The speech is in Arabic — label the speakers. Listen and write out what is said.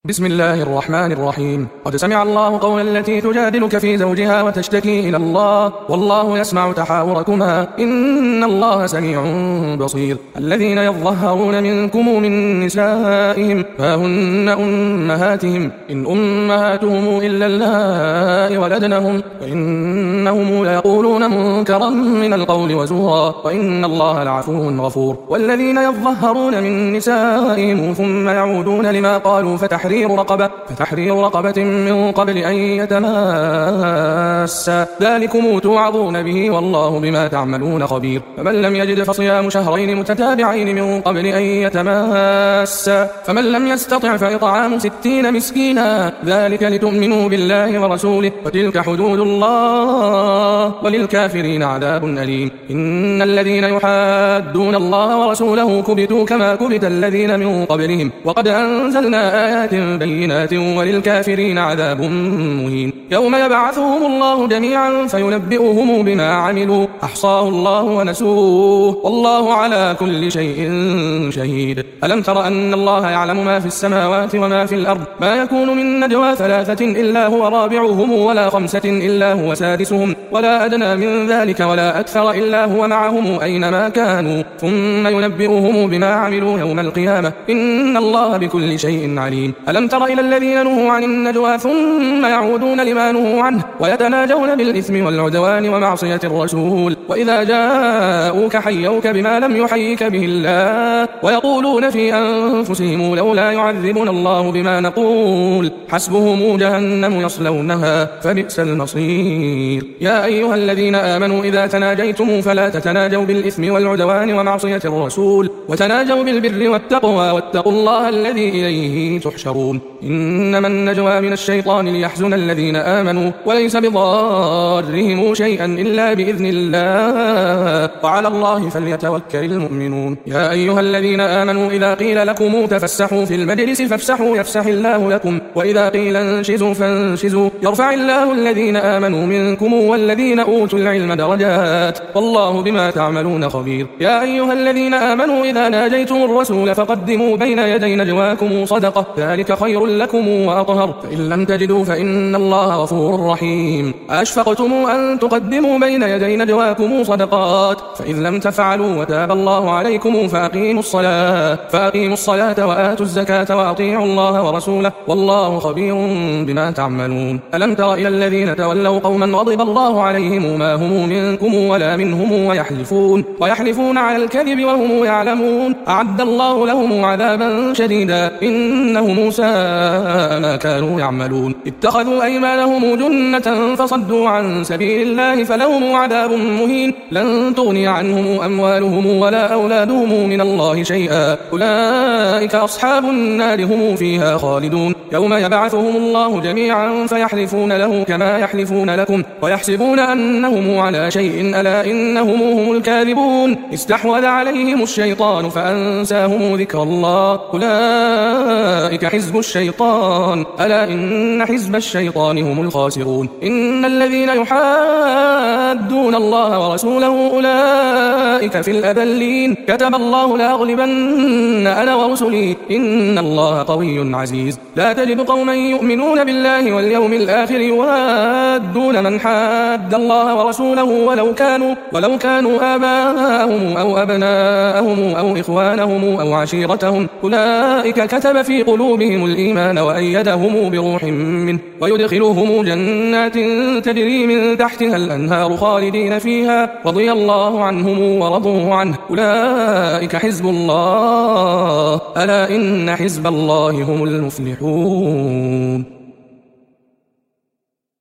Speaker 1: بسم الله الرحمن الرحيم. قد سمع الله قول التي تجادلك في زوجها وتشتكي إلى الله والله يسمع تحاوركما إن الله سميع بصير. الذين يظهرون منكم من نسائهم فهن أمهاتهم إن أمهاتهم إلا اللائي ولدنهم وإنهم ليقولون منكرا من القول وزورا وإن الله لعفو غفور. والذين يظهرون من نسائهم ثم يعودون لما قالوا فتحرير رقبة من قبل أن يتماسا ذلكم توعظون به والله بما تعملون خبير. فمن لم يجد فصيام شهرين متتابعين من قبل أن يتماسا فمن لم يستطع فإطعام 60 مسكينا ذلك لتؤمنوا بالله ورسوله وتلك حدود الله وللكافرين عذاب أليم. إن الذين يحادون الله ورسوله كبتوا كما كبت الذين من قبلهم وقد أنزلنا آيات بينات وللكافرين عذاب مهين. يوم يبعثهم الله جميعا فينبئهم بما عملوا أحصاه الله ونسوه والله على كل شيء شهيد. ألم تر أن الله يعلم ما في السماوات وما في الأرض ما يكون من نجوى 3 إلا هو رابعهم ولا 5 إلا هو سادسهم ولا أدنى من ذلك ولا أكثر إلا هو معهم أينما كانوا ثم ينبئهم بما عملوا يوم القيامة إن الله بكل شيء عليم. ألم تر إلى الذين نهوا عن النجوى ثم يعودون لما نهوا عنه ويتناجون بالإثم والعدوان ومعصية الرسول وإذا جاءوك حيوك بما لم يحيك به الله ويقولون في أنفسهم لولا يعذبنا الله بما نقول حسبهم جهنم يصلونها فبئس المصير. يا أيها الذين آمنوا إذا تناجيتم فلا تتناجوا بالإثم والعدوان ومعصية الرسول وتناجوا بالبر والتقوى واتقوا الله الذي إليه تحشرون. إنما النجوى من الشيطان ليحزن الذين آمنوا وليس بضارهم شيئا إلا بإذن الله وعلى الله فليتوكل المؤمنون. يا أيها الذين آمنوا إذا قيل لكم تفسحوا في المجلس فافسحوا يفسح الله لكم وإذا قيل انشزوا فانشزوا يرفع الله الذين آمنوا منكم والذين أوتوا العلم درجات والله بما تعملون خبير. يا أيها الذين آمنوا إذا ناجيتم الرسول فقدموا بين يدي نجواكم صدقة ذلك خير لكم وأطهر فإن لم تجدوا فإن الله غفور رحيم. أشفقتم أن تقدموا بين يدي نجواكم صدقات فإن لم تفعلوا وتاب الله عليكم فأقيموا الصلاة وآتوا الزكاة وأطيعوا الله ورسوله والله خبير بما تعملون. ألم تر إلى الذين تولوا قوما غضب الله عليهم ما هم منكم ولا منهم ويحلفون على الكذب وهم يعلمون أعد الله لهم عذابا شديدا إنهم ساء ما كانوا يعملون. اتخذوا أيمانهم جنة فصدوا عن سبيل الله فلهم عذاب مهين لن تغني عنهم أموالهم ولا أولادهم من الله شيئا أولئك أصحاب النار هم فيها خالدون. يوم يبعثهم الله جميعا فيحلفون له كما يحلفون لكم ويحسبون أنهم على شيء ألا إنهم هم الكاذبون. استحوذ عليهم الشيطان فأنساهم ذكر الله أولئك حزب الشيطان ألا إن حزب الشيطان هم الخاسرون. إن الذين يحادون الله ورسوله أولئك في الأذلين كتب الله لأغلبن أنا ورسلي إن الله قوي عزيز. لا تجد قوما يؤمنون بالله واليوم الآخر يوادون من حاد الله ورسوله ولو كانوا آباءهم أو أبناءهم أو إخوانهم أو عشيرتهم أولئك كتب في قلوبهم الإيمان وأيدهم بروح منه ويدخلهم جنات تجري من تحتها الأنهار خالدين فيها رضي الله عنهم ورضوا عنه أولئك حزب الله ألا إن حزب الله هم المفلحون.